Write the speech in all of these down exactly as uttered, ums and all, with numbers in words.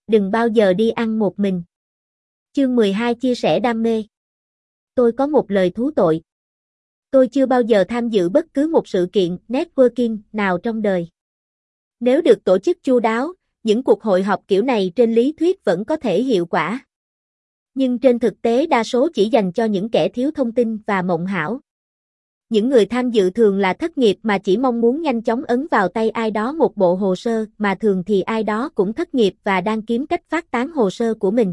đừng bao giờ đi ăn một mình. Chương mười hai chia sẻ đam mê. Tôi có một lời thú tội. Tôi chưa bao giờ tham dự bất cứ một sự kiện networking nào trong đời. Nếu được tổ chức chu đáo, những cuộc hội họp kiểu này trên lý thuyết vẫn có thể hiệu quả. Nhưng trên thực tế đa số chỉ dành cho những kẻ thiếu thông tin và mộng hão. Những người tham dự thường là thất nghiệp mà chỉ mong muốn nhanh chóng ấn vào tay ai đó một bộ hồ sơ, mà thường thì ai đó cũng thất nghiệp và đang kiếm cách phát tán hồ sơ của mình.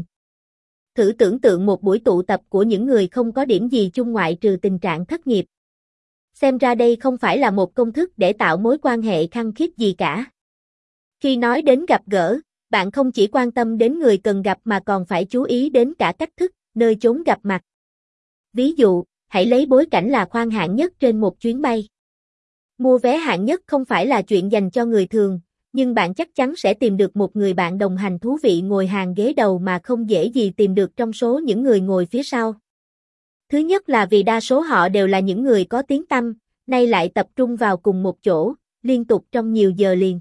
Thử tưởng tượng một buổi tụ tập của những người không có điểm gì chung ngoại trừ tình trạng thất nghiệp. Xem ra đây không phải là một công thức để tạo mối quan hệ khăng khít gì cả. Khi nói đến gặp gỡ, bạn không chỉ quan tâm đến người cần gặp mà còn phải chú ý đến cả cách thức, nơi chốn gặp mặt. Ví dụ, hãy lấy bối cảnh là khoang hạng nhất trên một chuyến bay. Mua vé hạng nhất không phải là chuyện dành cho người thường, nhưng bạn chắc chắn sẽ tìm được một người bạn đồng hành thú vị ngồi hàng ghế đầu mà không dễ gì tìm được trong số những người ngồi phía sau. Thứ nhất là vì đa số họ đều là những người có tiếng tăm, nay lại tập trung vào cùng một chỗ, liên tục trong nhiều giờ liền.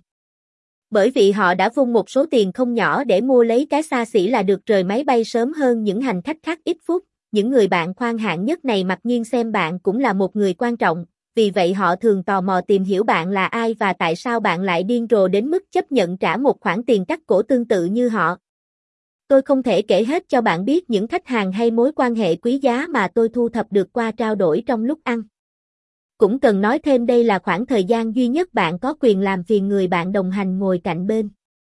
Bởi vì họ đã vung một số tiền không nhỏ để mua lấy cái xa xỉ là được rời máy bay sớm hơn những hành khách khác ít phút. Những người bạn khoang hạng nhất này mặc nhiên xem bạn cũng là một người quan trọng, vì vậy họ thường tò mò tìm hiểu bạn là ai và tại sao bạn lại điên rồ đến mức chấp nhận trả một khoản tiền cắt cổ tương tự như họ. Tôi không thể kể hết cho bạn biết những khách hàng hay mối quan hệ quý giá mà tôi thu thập được qua trao đổi trong lúc ăn. Cũng cần nói thêm đây là khoảng thời gian duy nhất bạn có quyền làm phiền người bạn đồng hành ngồi cạnh bên.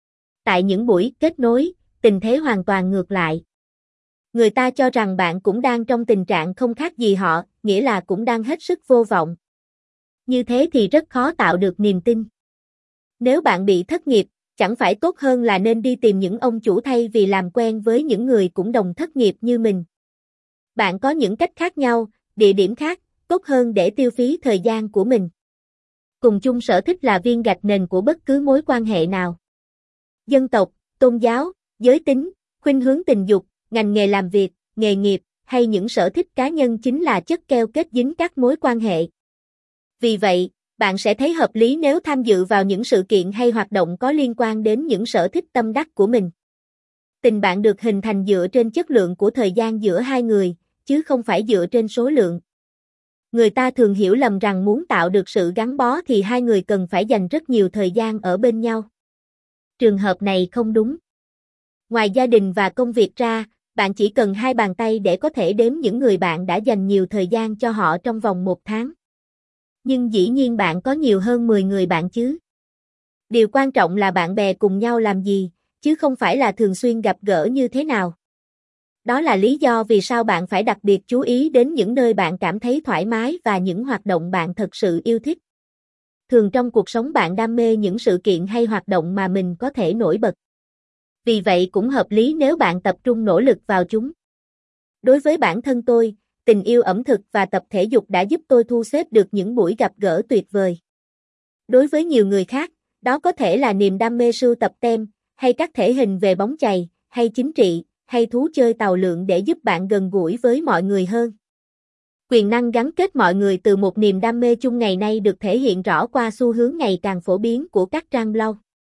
Tại những buổi kết nối, tình thế hoàn toàn ngược lại. Người ta cho rằng bạn cũng đang trong tình trạng không khác gì họ, nghĩa là cũng đang hết sức vô vọng. Như thế thì rất khó tạo được niềm tin. Nếu bạn bị thất nghiệp, chẳng phải tốt hơn là nên đi tìm những ông chủ thay vì làm quen với những người cũng đồng thất nghiệp như mình. Bạn có những cách khác nhau, địa điểm khác, tốt hơn để tiêu phí thời gian của mình. Cùng chung sở thích là viên gạch nền của bất cứ mối quan hệ nào. Dân tộc, tôn giáo, giới tính, khuynh hướng tình dục, ngành nghề làm việc, nghề nghiệp, hay những sở thích cá nhân chính là chất keo kết dính các mối quan hệ. Vì vậy, bạn sẽ thấy hợp lý nếu tham dự vào những sự kiện hay hoạt động có liên quan đến những sở thích tâm đắc của mình. Tình bạn được hình thành dựa trên chất lượng của thời gian giữa hai người, chứ không phải dựa trên số lượng. Người ta thường hiểu lầm rằng muốn tạo được sự gắn bó thì hai người cần phải dành rất nhiều thời gian ở bên nhau. Trường hợp này không đúng. Ngoài gia đình và công việc ra, bạn chỉ cần hai bàn tay để có thể đếm những người bạn đã dành nhiều thời gian cho họ trong vòng một tháng. Nhưng dĩ nhiên bạn có nhiều hơn mười người bạn chứ. Điều quan trọng là bạn bè cùng nhau làm gì, chứ không phải là thường xuyên gặp gỡ như thế nào. Đó là lý do vì sao bạn phải đặc biệt chú ý đến những nơi bạn cảm thấy thoải mái và những hoạt động bạn thật sự yêu thích. Thường trong cuộc sống bạn đam mê những sự kiện hay hoạt động mà mình có thể nổi bật. Vì vậy cũng hợp lý nếu bạn tập trung nỗ lực vào chúng. Đối với bản thân tôi, tình yêu ẩm thực và tập thể dục đã giúp tôi thu xếp được những buổi gặp gỡ tuyệt vời. Đối với nhiều người khác, đó có thể là niềm đam mê sưu tập tem, hay các thể hình về bóng chày, hay chính trị, hay thú chơi tàu lượn để giúp bạn gần gũi với mọi người hơn. Quyền năng gắn kết mọi người từ một niềm đam mê chung ngày nay được thể hiện rõ qua xu hướng ngày càng phổ biến của các trang blog.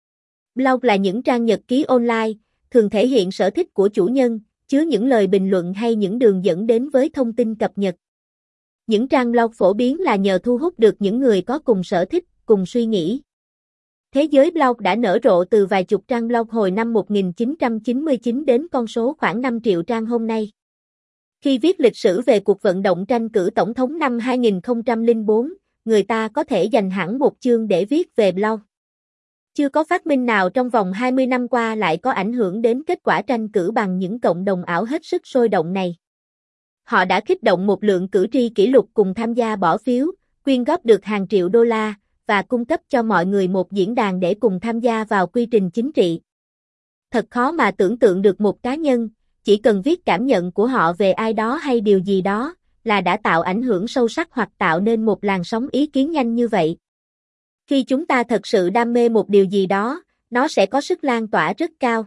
Blog là những trang nhật ký online, thường thể hiện sở thích của chủ nhân, chứa những lời bình luận hay những đường dẫn đến với thông tin cập nhật. Những trang blog phổ biến là nhờ thu hút được những người có cùng sở thích, cùng suy nghĩ. Thế giới blog đã nở rộ từ vài chục trang blog hồi năm một nghìn chín trăm chín mươi chín đến con số khoảng năm triệu trang hôm nay. Khi viết lịch sử về cuộc vận động tranh cử tổng thống năm hai nghìn không trăm lẻ bốn, người ta có thể dành hẳn một chương để viết về blog. Chưa có phát minh nào trong vòng hai mươi năm qua lại có ảnh hưởng đến kết quả tranh cử bằng những cộng đồng ảo hết sức sôi động này. Họ đã kích động một lượng cử tri kỷ lục cùng tham gia bỏ phiếu, quyên góp được hàng triệu đô la, và cung cấp cho mọi người một diễn đàn để cùng tham gia vào quy trình chính trị. Thật khó mà tưởng tượng được một cá nhân, chỉ cần viết cảm nhận của họ về ai đó hay điều gì đó, là đã tạo ảnh hưởng sâu sắc hoặc tạo nên một làn sóng ý kiến nhanh như vậy. Khi chúng ta thật sự đam mê một điều gì đó, nó sẽ có sức lan tỏa rất cao.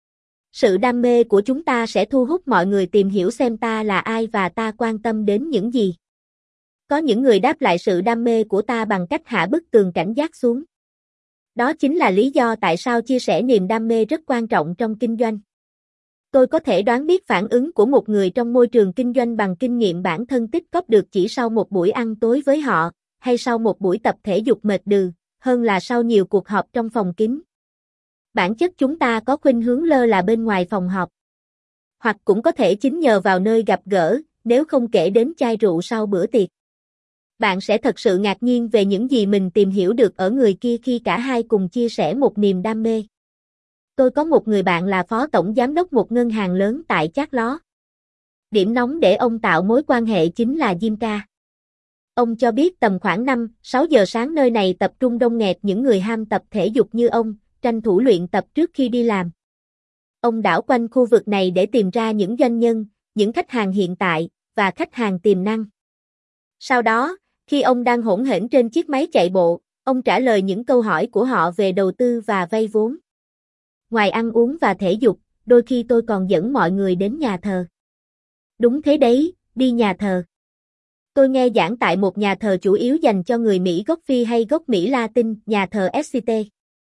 Sự đam mê của chúng ta sẽ thu hút mọi người tìm hiểu xem ta là ai và ta quan tâm đến những gì. Có những người đáp lại sự đam mê của ta bằng cách hạ bức tường cảnh giác xuống. Đó chính là lý do tại sao chia sẻ niềm đam mê rất quan trọng trong kinh doanh. Tôi có thể đoán biết phản ứng của một người trong môi trường kinh doanh bằng kinh nghiệm bản thân tích góp được chỉ sau một buổi ăn tối với họ, hay sau một buổi tập thể dục mệt đừ, hơn là sau nhiều cuộc họp trong phòng kín. Bản chất chúng ta có khuynh hướng lơ là bên ngoài phòng họp. Hoặc cũng có thể chính nhờ vào nơi gặp gỡ, nếu không kể đến chai rượu sau bữa tiệc. Bạn sẽ thật sự ngạc nhiên về những gì mình tìm hiểu được ở người kia khi cả hai cùng chia sẻ một niềm đam mê. Tôi có một người bạn là phó tổng giám đốc một ngân hàng lớn tại Chát Ló. Điểm nóng để ông tạo mối quan hệ chính là gym ca. Ông cho biết tầm khoảng năm, sáu giờ sáng nơi này tập trung đông nghẹt những người ham tập thể dục như ông, tranh thủ luyện tập trước khi đi làm. Ông đảo quanh khu vực này để tìm ra những doanh nhân, những khách hàng hiện tại, và khách hàng tiềm năng. Sau đó, khi ông đang hỗn hển trên chiếc máy chạy bộ, ông trả lời những câu hỏi của họ về đầu tư và vay vốn. Ngoài ăn uống và thể dục, đôi khi tôi còn dẫn mọi người đến nhà thờ. Đúng thế đấy, đi nhà thờ. Tôi nghe giảng tại một nhà thờ chủ yếu dành cho người Mỹ gốc Phi hay gốc Mỹ Latin, nhà thờ ét xê tê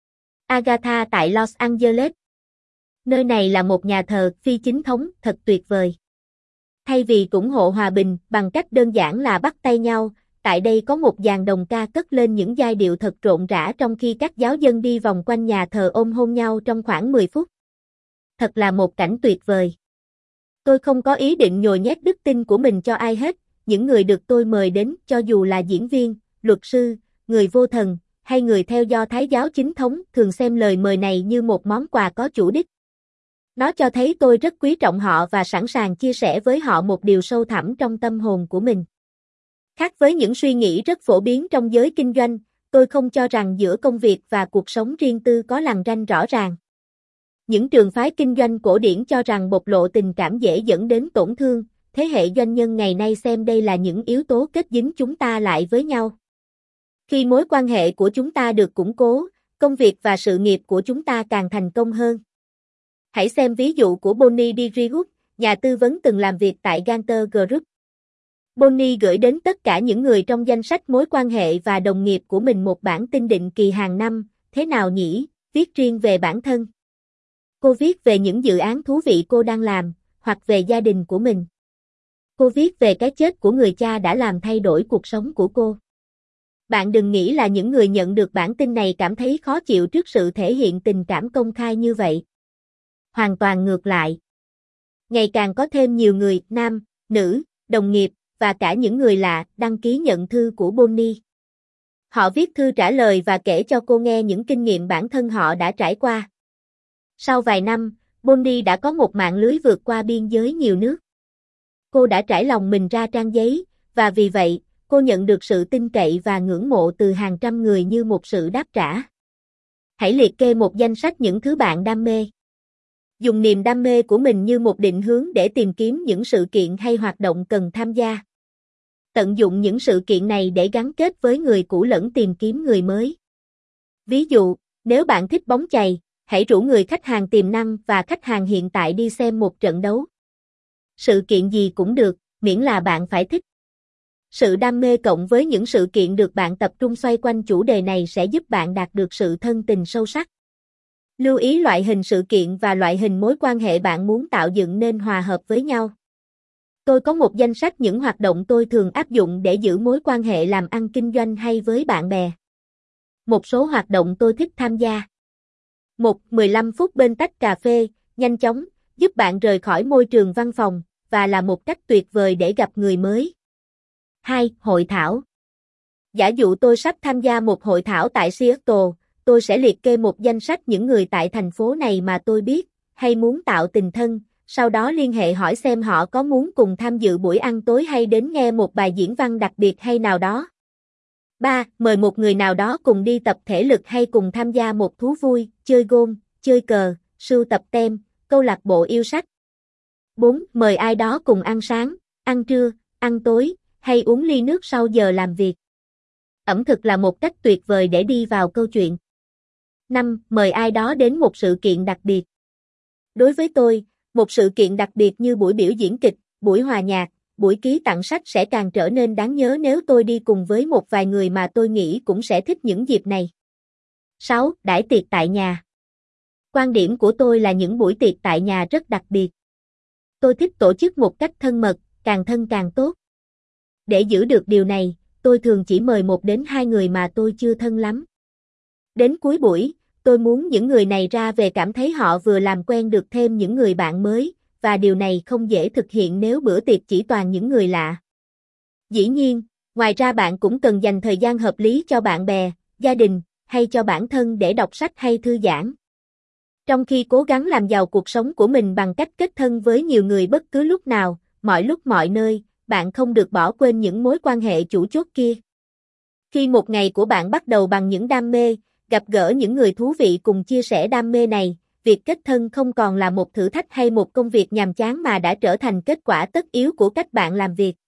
Agatha tại Los Angeles. Nơi này là một nhà thờ phi chính thống, thật tuyệt vời. Thay vì ủng hộ hòa bình bằng cách đơn giản là bắt tay nhau, tại đây có một dàn đồng ca cất lên những giai điệu thật rộn rã trong khi các giáo dân đi vòng quanh nhà thờ ôm hôn nhau trong khoảng mười phút. Thật là một cảnh tuyệt vời. Tôi không có ý định nhồi nhét đức tin của mình cho ai hết, những người được tôi mời đến, cho dù là diễn viên, luật sư, người vô thần, hay người theo Do Thái giáo chính thống, thường xem lời mời này như một món quà có chủ đích. Nó cho thấy tôi rất quý trọng họ và sẵn sàng chia sẻ với họ một điều sâu thẳm trong tâm hồn của mình. Khác với những suy nghĩ rất phổ biến trong giới kinh doanh, tôi không cho rằng giữa công việc và cuộc sống riêng tư có lằn ranh rõ ràng. Những trường phái kinh doanh cổ điển cho rằng bộc lộ tình cảm dễ dẫn đến tổn thương, thế hệ doanh nhân ngày nay xem đây là những yếu tố kết dính chúng ta lại với nhau. Khi mối quan hệ của chúng ta được củng cố, công việc và sự nghiệp của chúng ta càng thành công hơn. Hãy xem ví dụ của Bonnie Dirigut, nhà tư vấn từng làm việc tại Ganter Group. Bonnie gửi đến tất cả những người trong danh sách mối quan hệ và đồng nghiệp của mình một bản tin định kỳ hàng năm, thế nào nhỉ, viết riêng về bản thân. Cô viết về những dự án thú vị cô đang làm, hoặc về gia đình của mình. Cô viết về cái chết của người cha đã làm thay đổi cuộc sống của cô. Bạn đừng nghĩ là những người nhận được bản tin này cảm thấy khó chịu trước sự thể hiện tình cảm công khai như vậy. Hoàn toàn ngược lại. Ngày càng có thêm nhiều người, nam, nữ, đồng nghiệp, và cả những người lạ, đăng ký nhận thư của Bonnie. Họ viết thư trả lời và kể cho cô nghe những kinh nghiệm bản thân họ đã trải qua. Sau vài năm, Bonnie đã có một mạng lưới vượt qua biên giới nhiều nước. Cô đã trải lòng mình ra trang giấy, và vì vậy, cô nhận được sự tin cậy và ngưỡng mộ từ hàng trăm người như một sự đáp trả. Hãy liệt kê một danh sách những thứ bạn đam mê. Dùng niềm đam mê của mình như một định hướng để tìm kiếm những sự kiện hay hoạt động cần tham gia. Tận dụng những sự kiện này để gắn kết với người cũ lẫn tìm kiếm người mới. Ví dụ, nếu bạn thích bóng chày, hãy rủ người khách hàng tiềm năng và khách hàng hiện tại đi xem một trận đấu. Sự kiện gì cũng được, miễn là bạn phải thích. Sự đam mê cộng với những sự kiện được bạn tập trung xoay quanh chủ đề này sẽ giúp bạn đạt được sự thân tình sâu sắc. Lưu ý loại hình sự kiện và loại hình mối quan hệ bạn muốn tạo dựng nên hòa hợp với nhau. Tôi có một danh sách những hoạt động tôi thường áp dụng để giữ mối quan hệ làm ăn kinh doanh hay với bạn bè. Một số hoạt động tôi thích tham gia. một. mười lăm phút bên tách cà phê, nhanh chóng, giúp bạn rời khỏi môi trường văn phòng, và là một cách tuyệt vời để gặp người mới. hai. Hội thảo. Giả dụ tôi sắp tham gia một hội thảo tại Seattle, tôi sẽ liệt kê một danh sách những người tại thành phố này mà tôi biết, hay muốn tạo tình thân, sau đó liên hệ hỏi xem họ có muốn cùng tham dự buổi ăn tối hay đến nghe một bài diễn văn đặc biệt hay nào đó. ba. Mời một người nào đó cùng đi tập thể lực hay cùng tham gia một thú vui, chơi golf, chơi cờ, sưu tập tem, câu lạc bộ yêu sách. bốn. Mời ai đó cùng ăn sáng, ăn trưa, ăn tối, hay uống ly nước sau giờ làm việc. Ẩm thực là một cách tuyệt vời để đi vào câu chuyện. năm. Mời ai đó đến một sự kiện đặc biệt. Đối với tôi, một sự kiện đặc biệt như buổi biểu diễn kịch, buổi hòa nhạc, buổi ký tặng sách sẽ càng trở nên đáng nhớ nếu tôi đi cùng với một vài người mà tôi nghĩ cũng sẽ thích những dịp này. sáu. Đãi tiệc tại nhà. Quan điểm của tôi là những buổi tiệc tại nhà rất đặc biệt. Tôi thích tổ chức một cách thân mật, càng thân càng tốt. Để giữ được điều này, tôi thường chỉ mời một đến hai người mà tôi chưa thân lắm. Đến cuối buổi, tôi muốn những người này ra về cảm thấy họ vừa làm quen được thêm những người bạn mới, và điều này không dễ thực hiện nếu bữa tiệc chỉ toàn những người lạ. Dĩ nhiên, ngoài ra bạn cũng cần dành thời gian hợp lý cho bạn bè, gia đình, hay cho bản thân để đọc sách hay thư giãn. Trong khi cố gắng làm giàu cuộc sống của mình bằng cách kết thân với nhiều người bất cứ lúc nào, mọi lúc mọi nơi, bạn không được bỏ quên những mối quan hệ chủ chốt kia. Khi một ngày của bạn bắt đầu bằng những đam mê, gặp gỡ những người thú vị cùng chia sẻ đam mê này, việc kết thân không còn là một thử thách hay một công việc nhàm chán mà đã trở thành kết quả tất yếu của cách bạn làm việc.